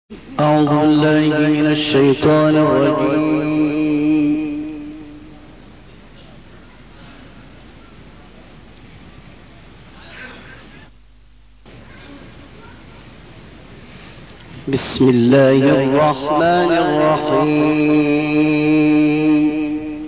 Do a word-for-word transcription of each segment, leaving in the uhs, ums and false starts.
أعوذ بالله من الشيطان الرجيم. بسم الله الرحمن الرحيم.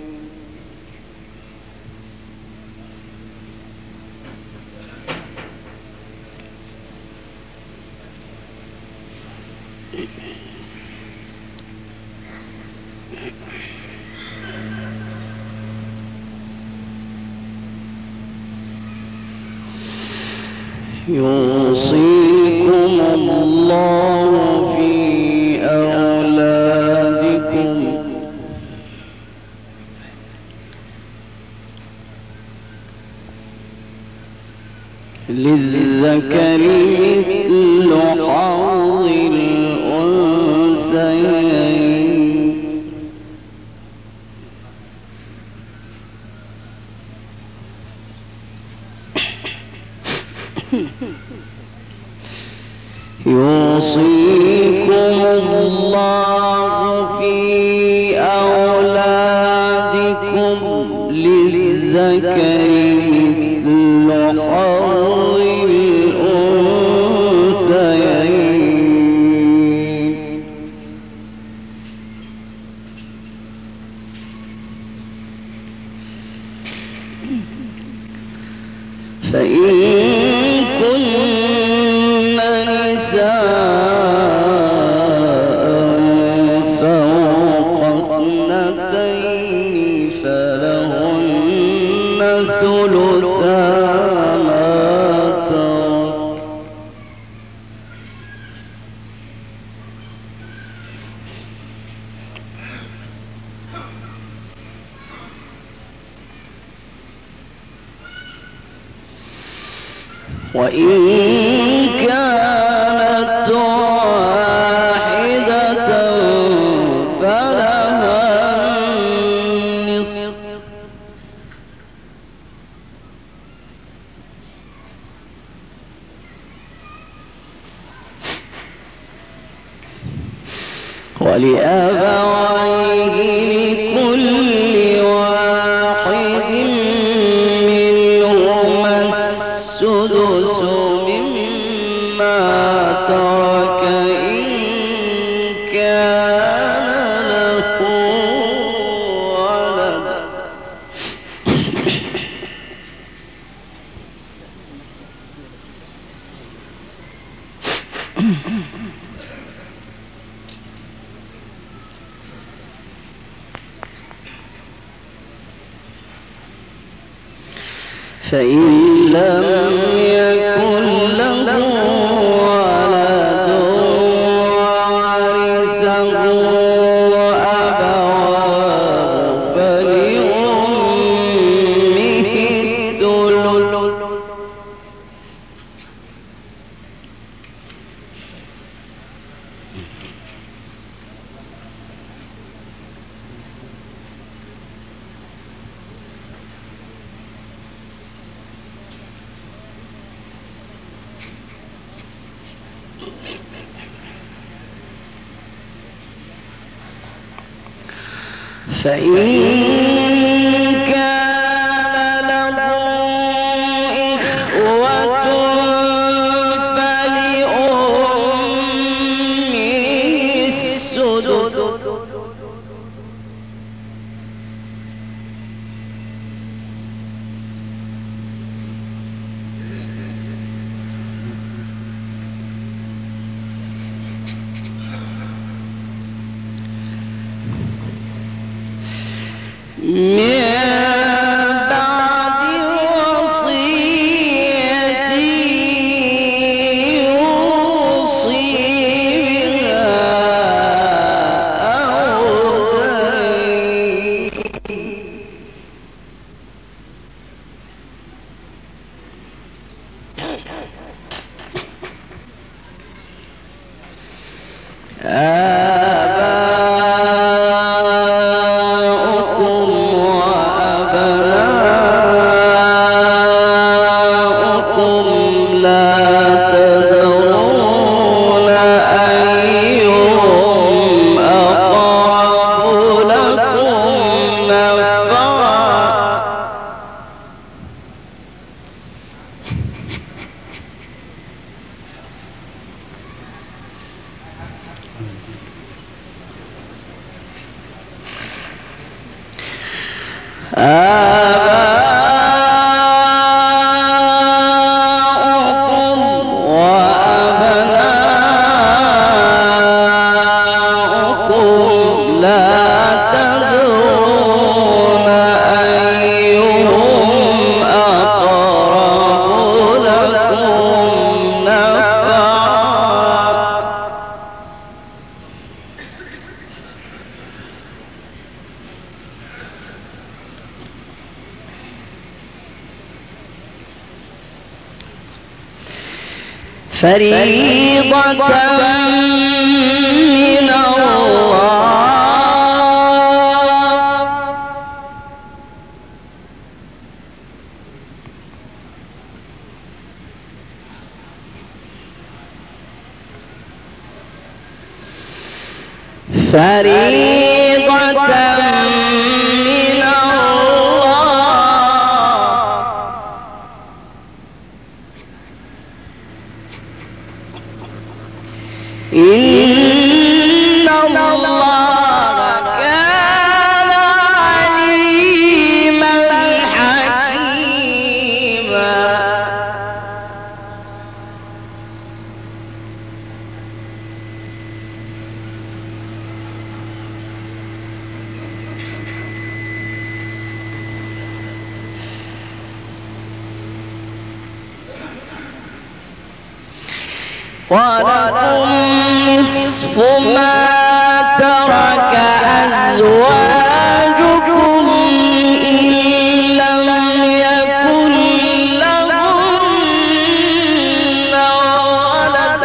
يوصيكم الله في أولادكم للذكر مثل حظ الأنثيين. يوصيكم الله في أولادكم للذكر مثل حظ الأنثيين. فإن وإن كانت واحدة فلها النصف. ولأبويه لكل واحد منهما السدس مما ترك إن كان له ولد. فإن لم يكن له ولد وورثه أبواه فلأمه الثلث. فإن كان له إخوة فلأمه السدس. من بعد وصية يوصي بها أو دين. لا تدرون أيها فريضة من الله فريضة من إن الله كان عليما حكيما ولكم نصف ما ترك أزواجكم إن لم يكن لهن ولد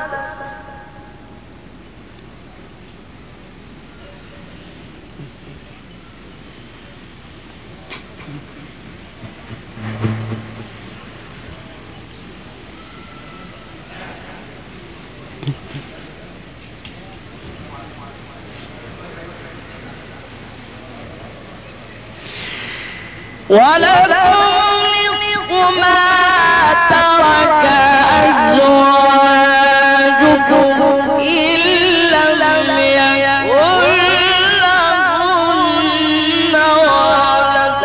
ولكم نصف ما ترك أزواجكم إن لم يكن لهن ولد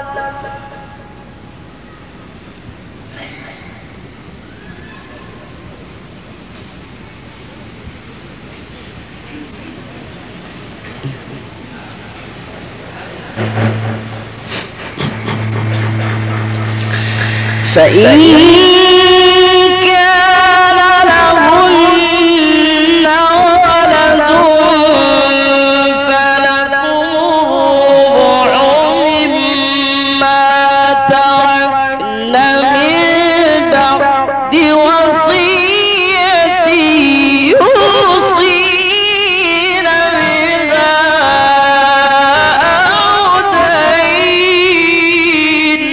فإن كان لهن ولد فلكم الربع مما تركن من بعد وصية يوصين بها أو دين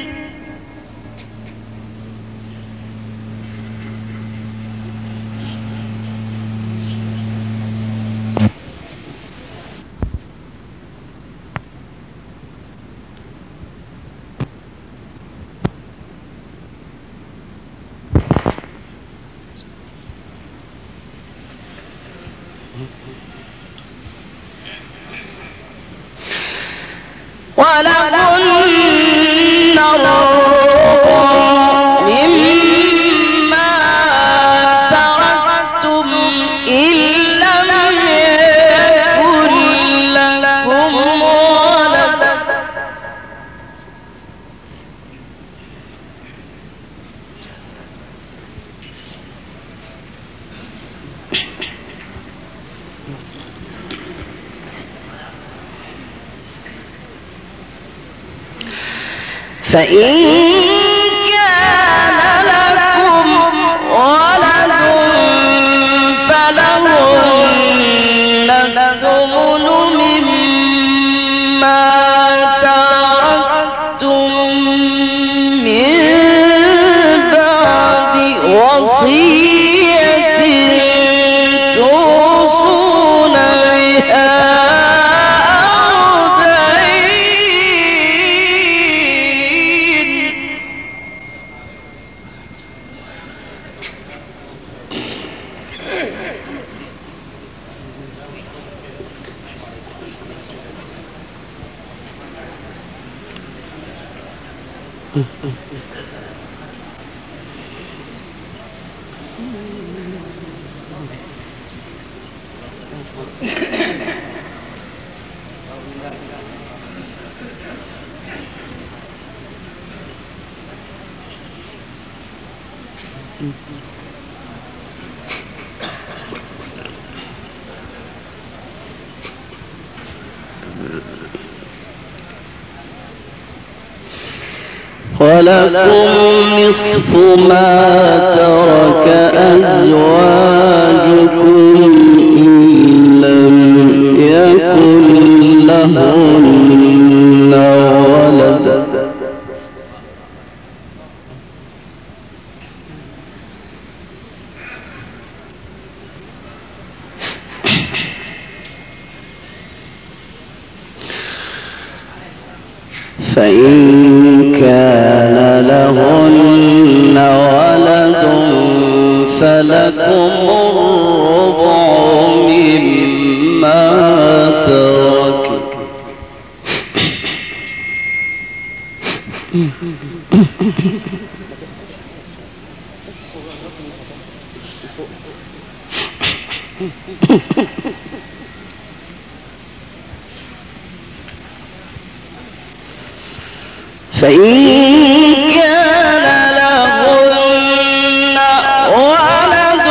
ولهن الربع مما تركتم إن لم يكن لكم ولد فإن كان لكم ولد فلهن الثمن مما تركتم من بعد وصية توصون بها أو دين ولكم نصف ما ترك أزواجكم إن لم يكن لهن ولد فإن كان لهن ولد فلكم الربع مما ترك فإن كان لهن ولد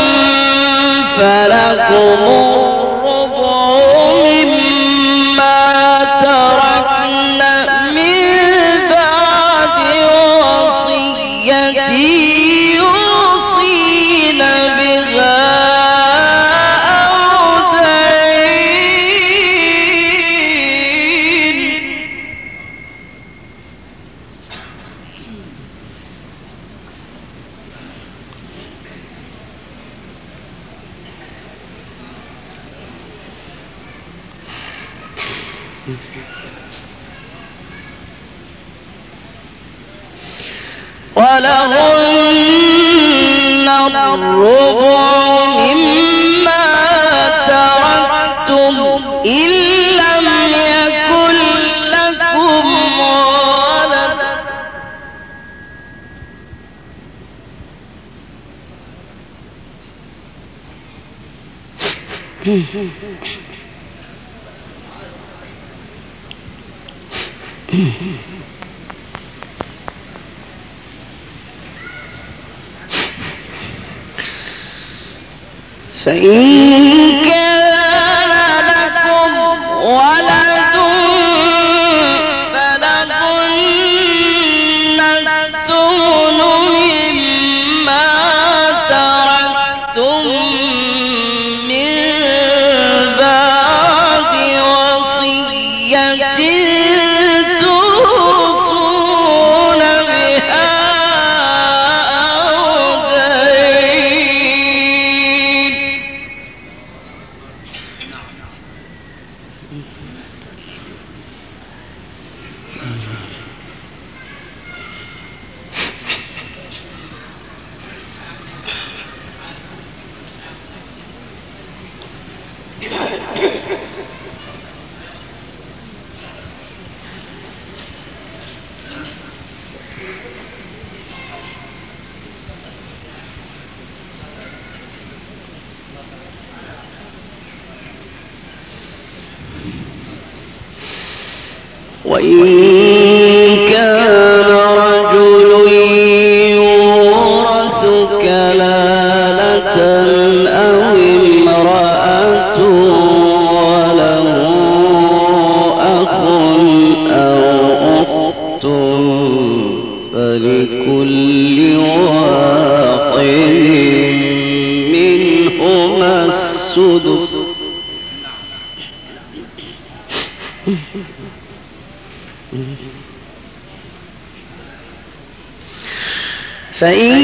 فلكم الربع مما تركن من بعد وصية يوصين بها أو دين. ولهن الربع مما تركتم إن لم يكن لكم ولد فإن كان لكم ولد فلهن الثمن مما تركتم من بعد وصية توصون بها أو دين. وإن كان رجل يورث كلالة أو امرأة وله أخ أو أخت فلكل واحد منهما السدس. فإن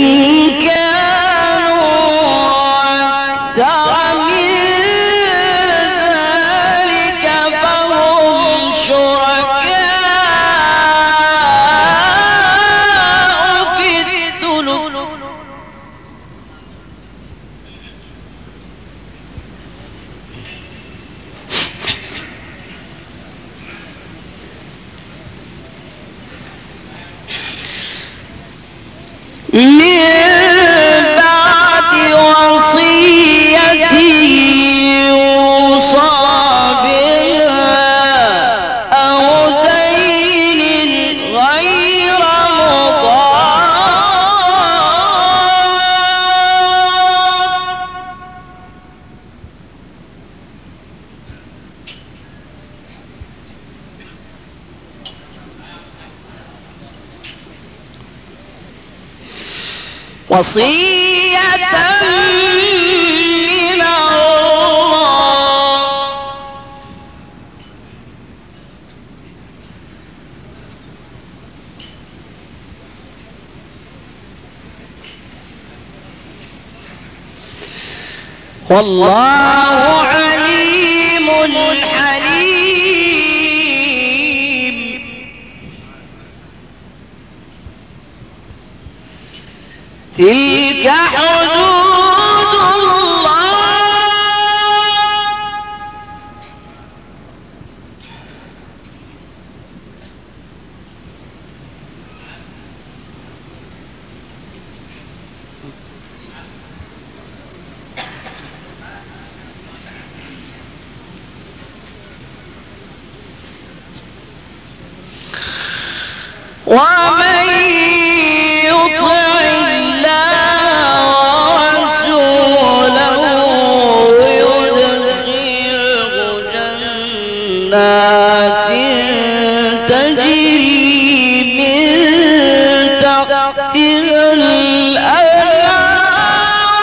كانوا أكثر من ذلك فهم شركاء في الثلث. وصية من الله والله عليم حليم. تلك حدود الله ومن يطع الله ورسوله يدخله جنات تجري من تحتها الأنهار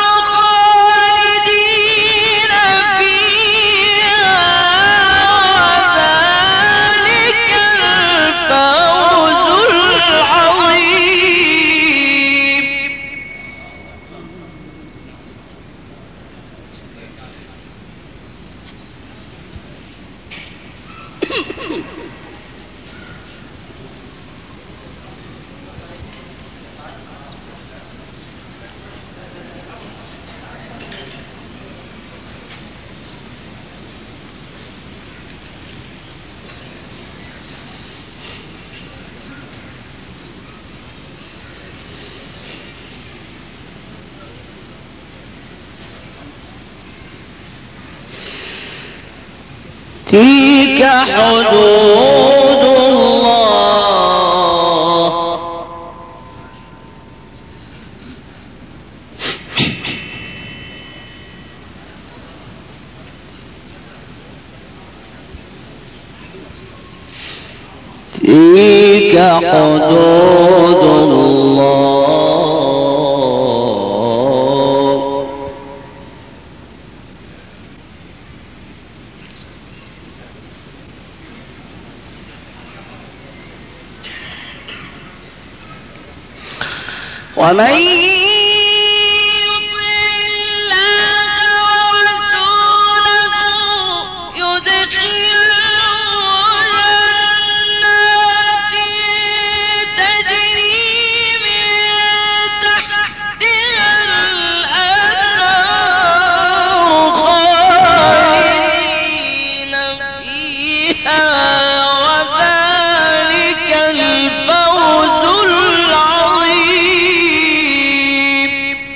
خالدين فيها وذلك الفوز العظيم. تلك حدود الله تلك حدود الله ومن يطع الله ورسوله يدخله جنات تجري من تحتها الأنهار خالدين فيها وذلك الفوز العظيم.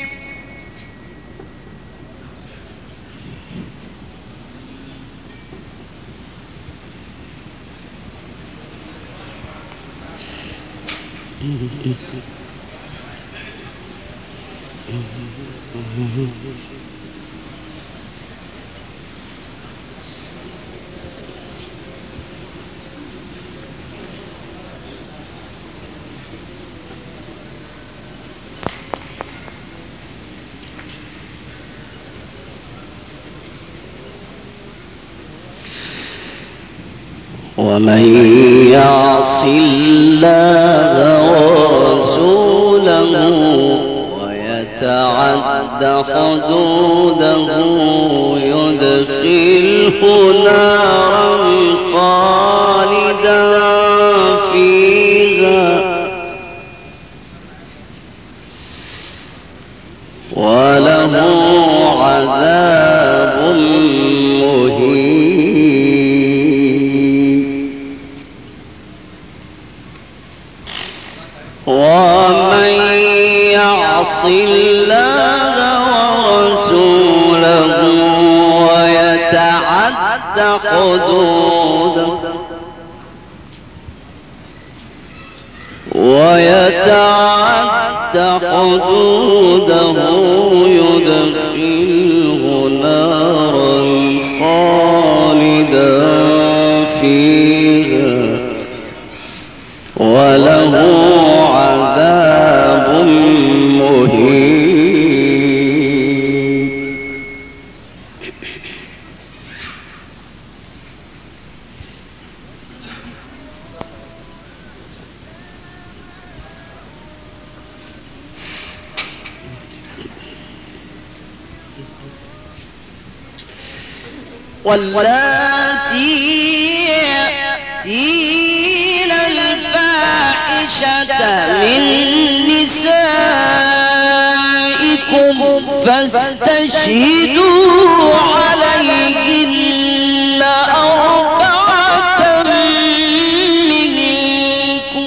ومن يعص الله ورسوله ويتعد حدوده يدخله نارا خالدا فيها وله عذاب مهين. ومن يعص الله ورسوله ويتعد حدوده ويتعد حدوده يدخله نارا خالدا فيها وله عذاب مهين. واللاتي يأتين الفاحشة من نسائكم فاستشهدوا عليهن أربعة منكم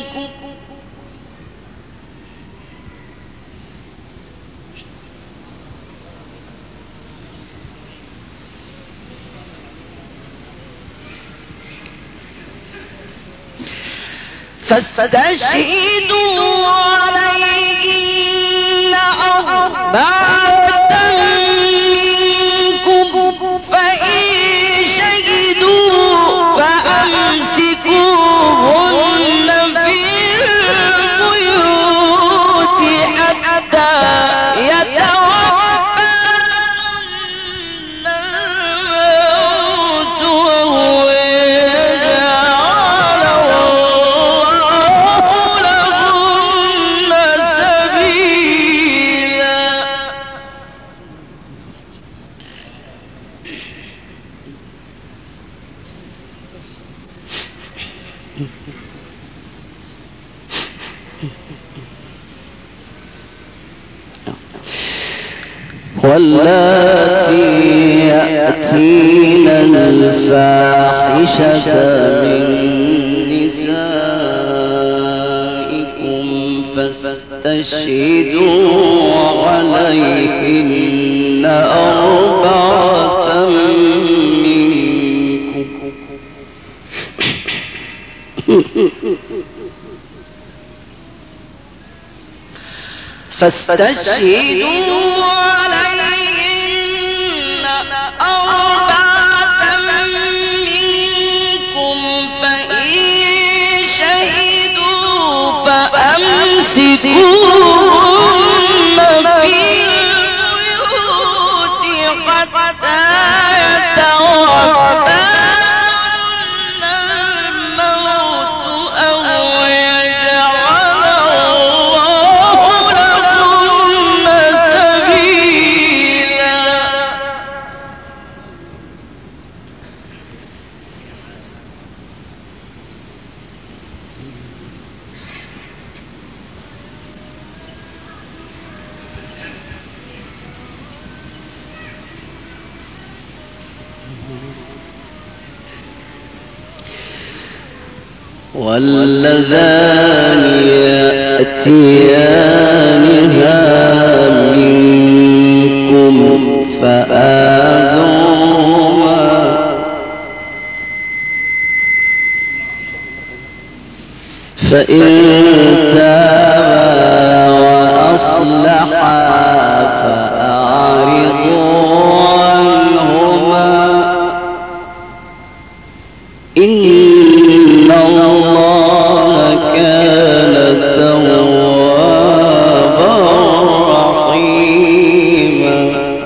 فاستشهدوا عليهن أربعة منكم فإن شهدوا فأمسكوهن في البيوت حتى يتوفاهن الموت وهو يجعل واللاتي يأتين الفاحشة من نسائكم فاستشهدوا عليهن أربعة منكم فاستشهدوا عليهن أربعة منكم فإن شهدوا فأمسكوهن في البيوت حتى يتوفاهن الموت أو يجعل الله لهن سبيلا. واللذان يأتيانها منكم فآذوهما فإن تابا وأصلحا فأعرضوا عنهما إن الله كان توابا رحيما.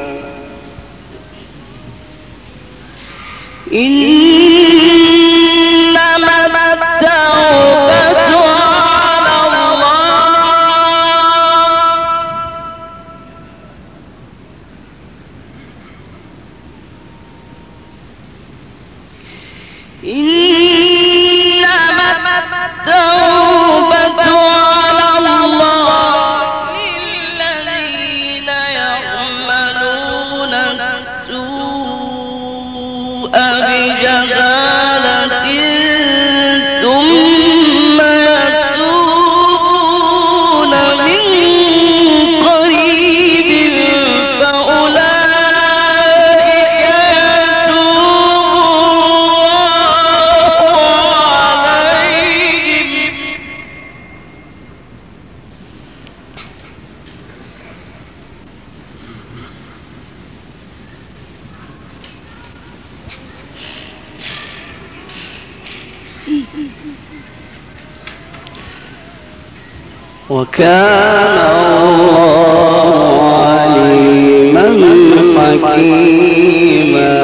إنما التوبة على الله إنما التوبة على الله للذين يعملون السوء بجهالة ثم يتوبون من قريب فأولئك وكان الله عليما حكيما.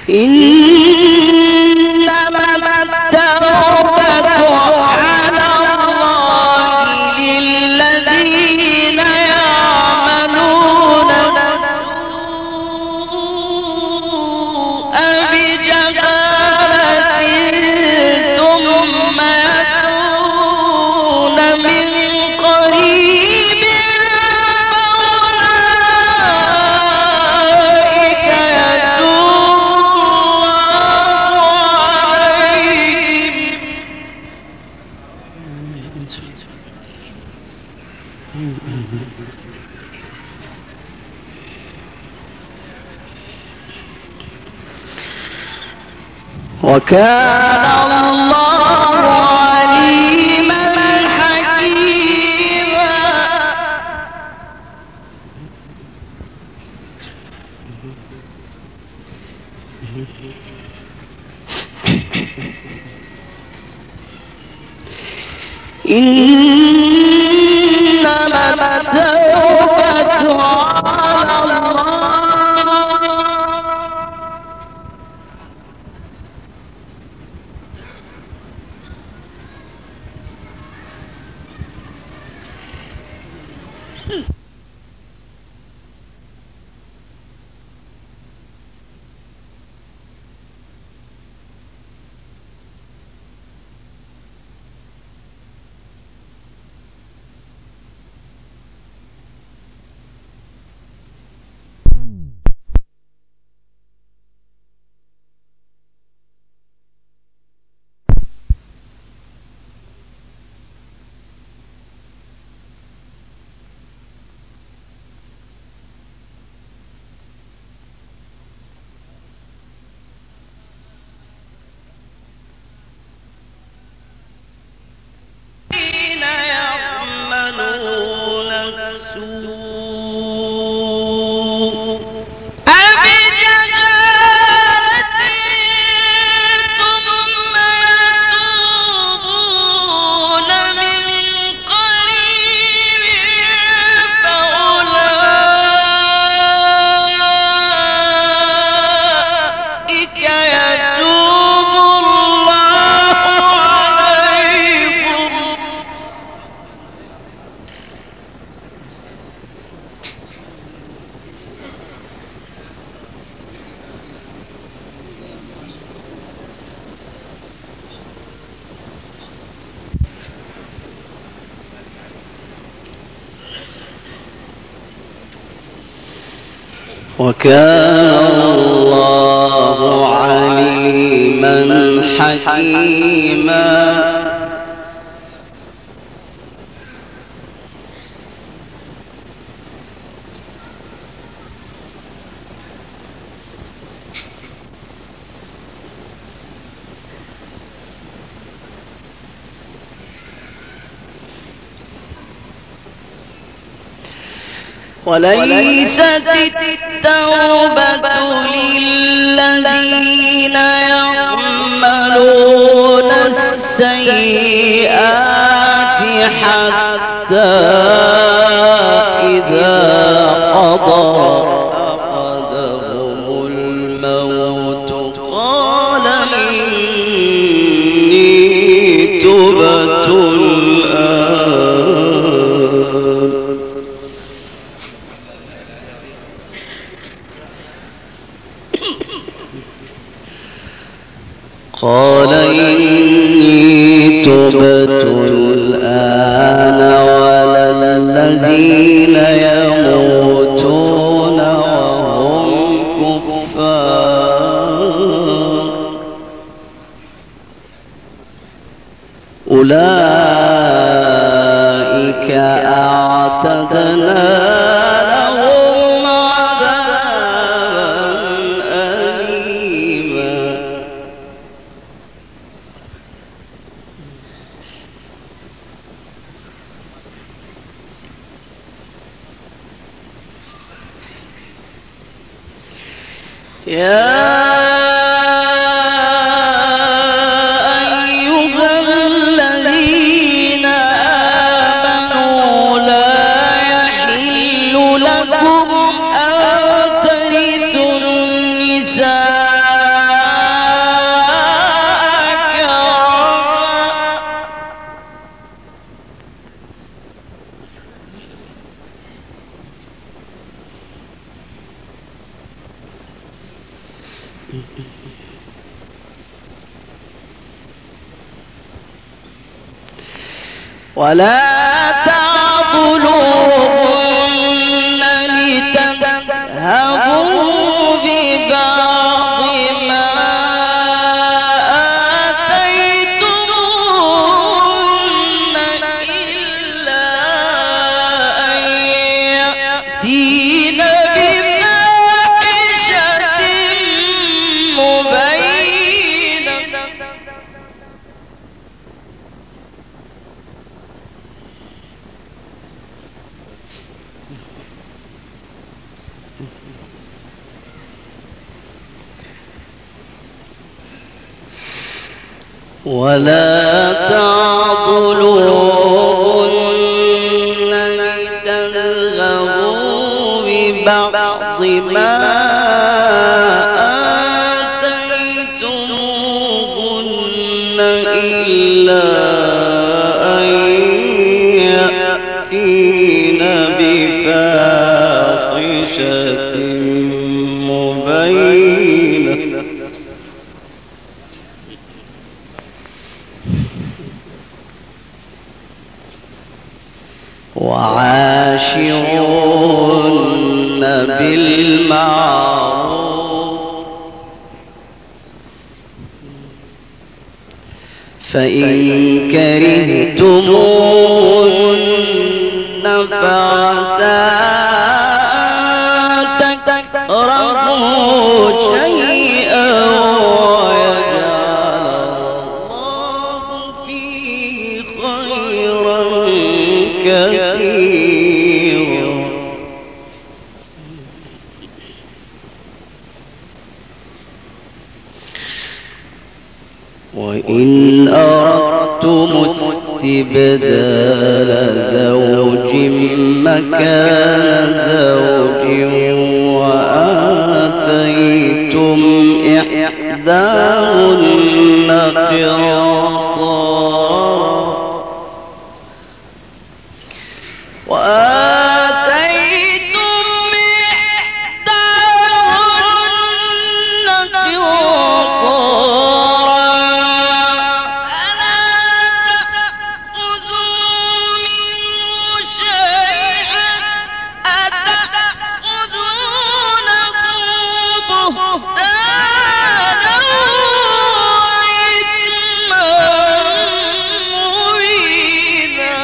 إنما التوبة على الله للذين يعملون السوء بجهالة ثم يتوبون من قريب فأولئك وكان الله عليما حكيما. إنما التوبة على الله وكان الله عليما حكيما. وليست التوبة للذين يعملون السيئات حتى إذا حضر أحدهم الموت قال إني تبت قال إني تبت الآن ولا الذين يموتون وهم كفار أولئك أعتدنا يا أيها الذين آمنوا لا يحل لكم أن ترثوا النساء ولا تعضلوهن لتذهبوا ببعض ما آتيتموهن إلا أن يأتين بفاحشة مبينة. ولا تعضلوهن لتذهبوا ببعض ما آتيتموهن إلا أن يأتين بفاحشة مبينة. وعاشرون بالمعروف فإن كرهتموهن فعسى أن تكرهوا شيئا ويجعل الله فيه خيرا كثيرا. وإن أردتم استبدال زوج مكان زوج وآتيتم إحداهن قنطارا وآتيتم إحداهن قنطارا فلا تأخذوا منه شيئا أتأخذونه بهتانا وإثما مبينا.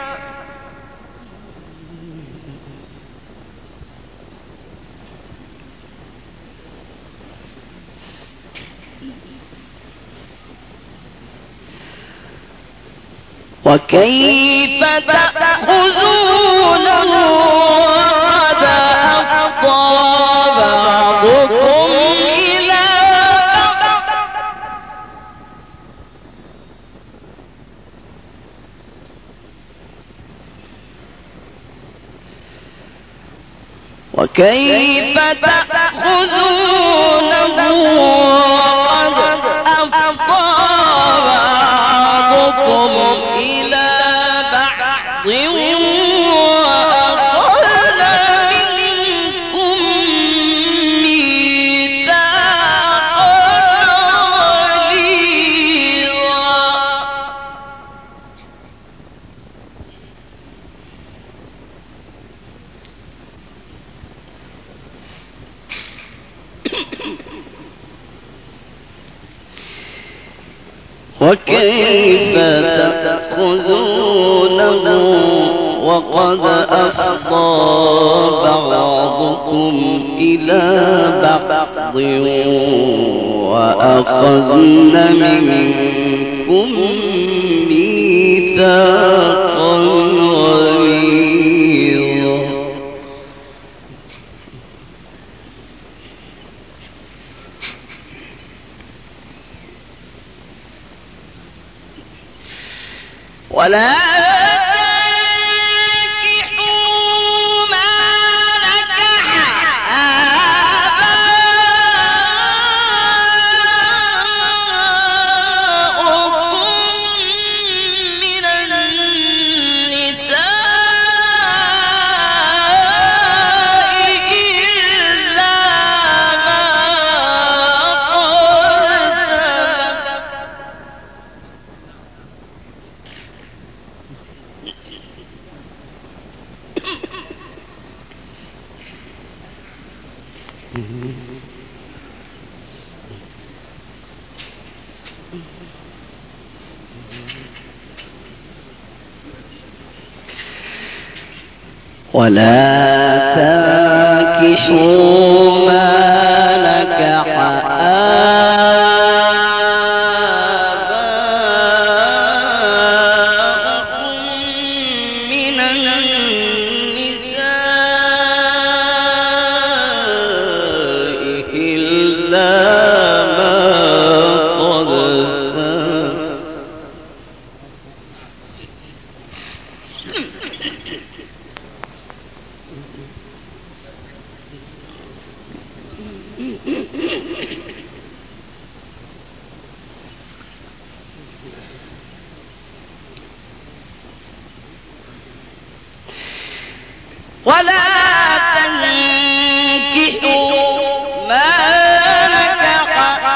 وكيف تأخذونه وقد أفضى بعضكم إلى بعض وكيف تأخذونه وقد أفضى بعضكم إلى بعض وأخذ منكم ميثاقا غليظا. وكيف تأخذونه وقد أفضى بعضكم إلى بعض وأخذن منكم ميثاقا غليظا. ولا تنكحوا ما نكح آباؤكم من النساء ولا تنكحوا ما نكح آباؤكم من النساء إلا ما قد سلف. ولا تنكحوا ما نكح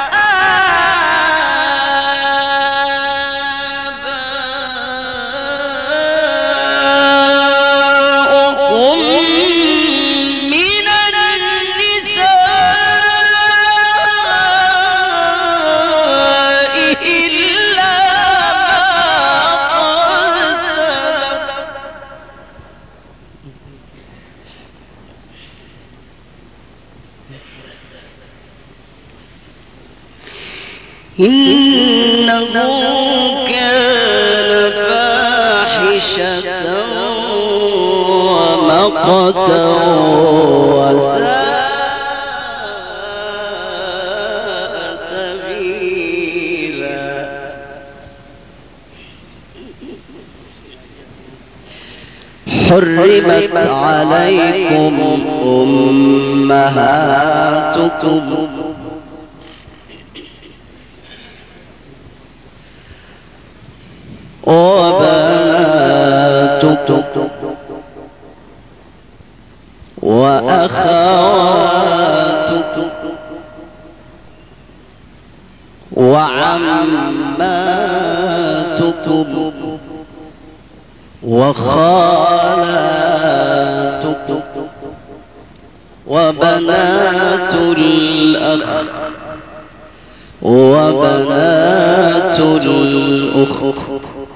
آباؤكم من النساء إلا ما قد سلف. إنه كان فاحشة ومقتا وساء سبيلا. حرمت عليكم أمهاتكم وبناتكم وأخواتكم وعماتكم وخالاتكم وبنات الأخ وبنات الأخت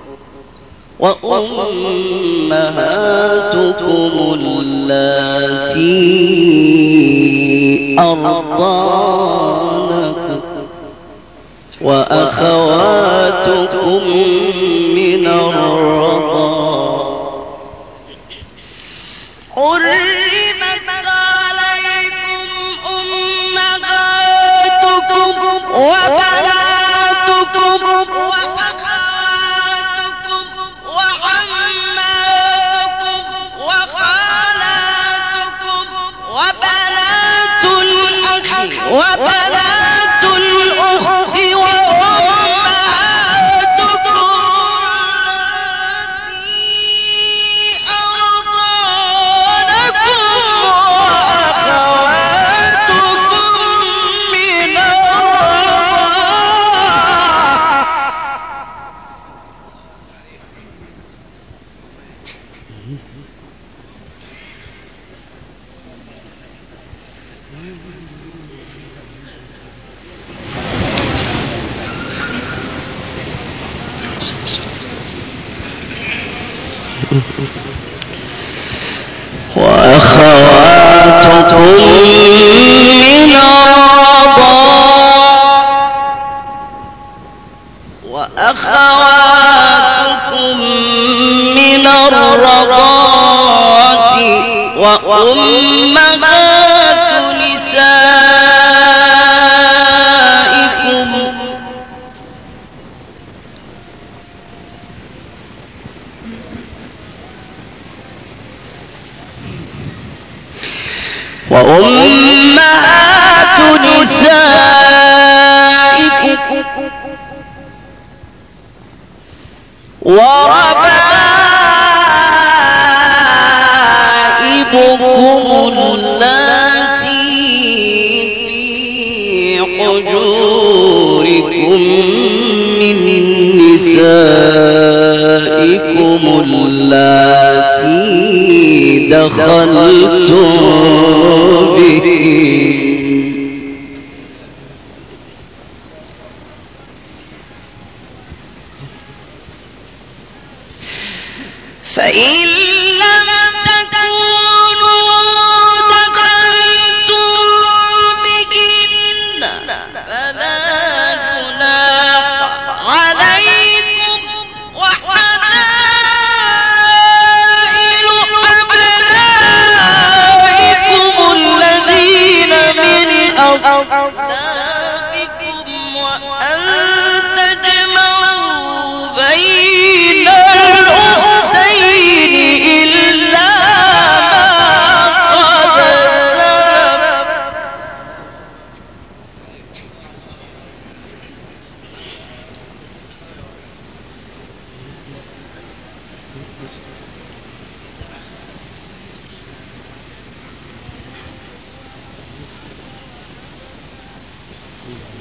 وأمهاتكم اللاتي أرضعنكم وأخواتكم من الرضاعة. حرمت عليكم أمهاتكم وبناتكم وأخواتكم وعماتكم وخالاتكم وبنات الأخ وبنات الأخت وأمهاتكم التي أرضعنكم وأخواتكم من وأخواتكم من الرضاعة وأخواتكم من الرضاعة وأمهات نسائكم وأمهات نسائكم وربائبكم اللاتي في حجوركم من نسائكم اللاتي دخلتم بهن فإن لم تكونوا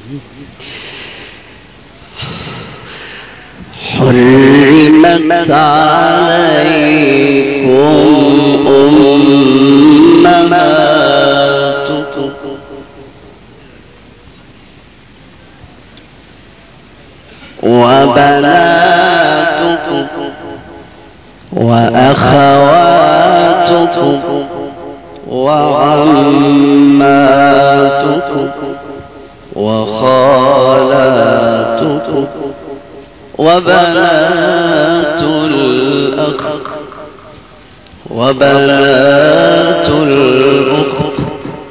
حرمت عليكم أمهاتكم وبناتكم وأخواتكم وعماتكم وخالاتكم وبنات الأخ وبنات الأخت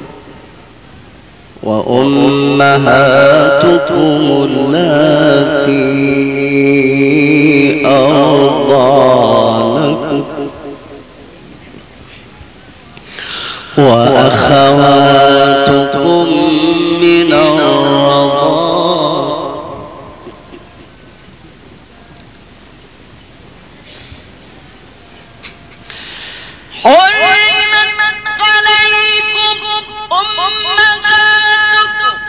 وأمهاتكم اللاتي أرضعنكم وأخواتكم من الرضاعة حرمت عليكم أمهاتكم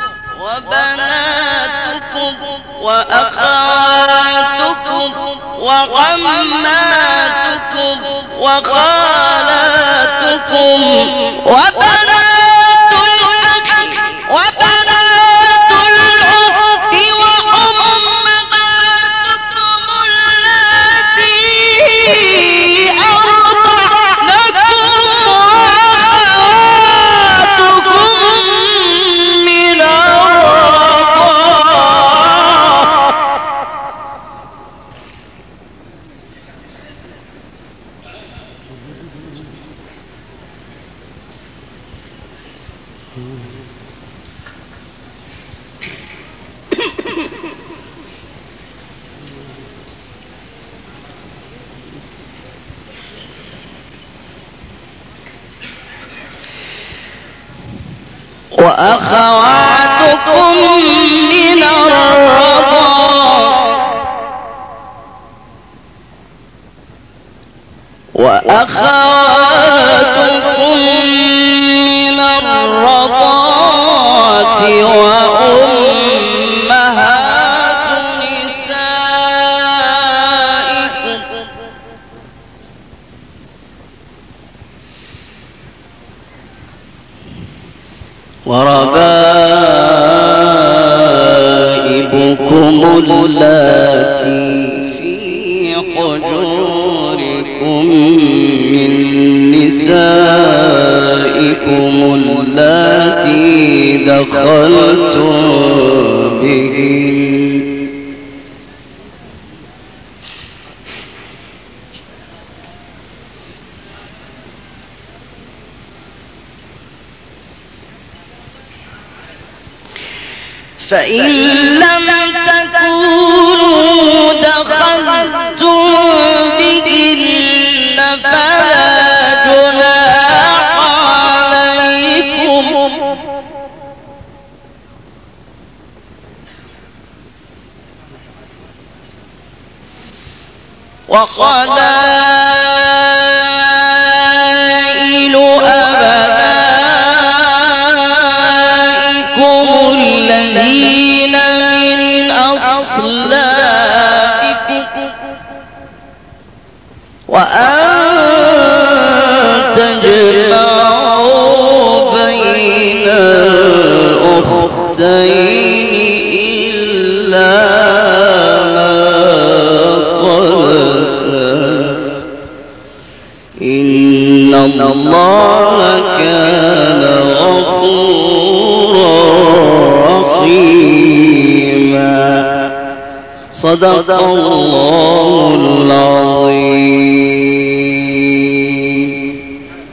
وبناتكم وأخواتكم وعماتكم وخالاتكم وبنات الأخ وبنات الأخت وأمهاتكم اللاتي أرضعنكم وأخواتكم من الرضاعة وأخواتكم من الرضاعة وأخواتكم من الرضاعة وأمهات نسائكم وربائبكم اللاتي في حجوركم من نسائكم اللاتي دخلتم بهن فإن لم تكونوا دخلتم بهن فلا جناح عليكم وقلائل أبنائكم الذين من أصلابكم وأن تجمعوا بين الأختين إلا ما قد سلف إن الله كان غفورا رحيما. صدق الله العظيم.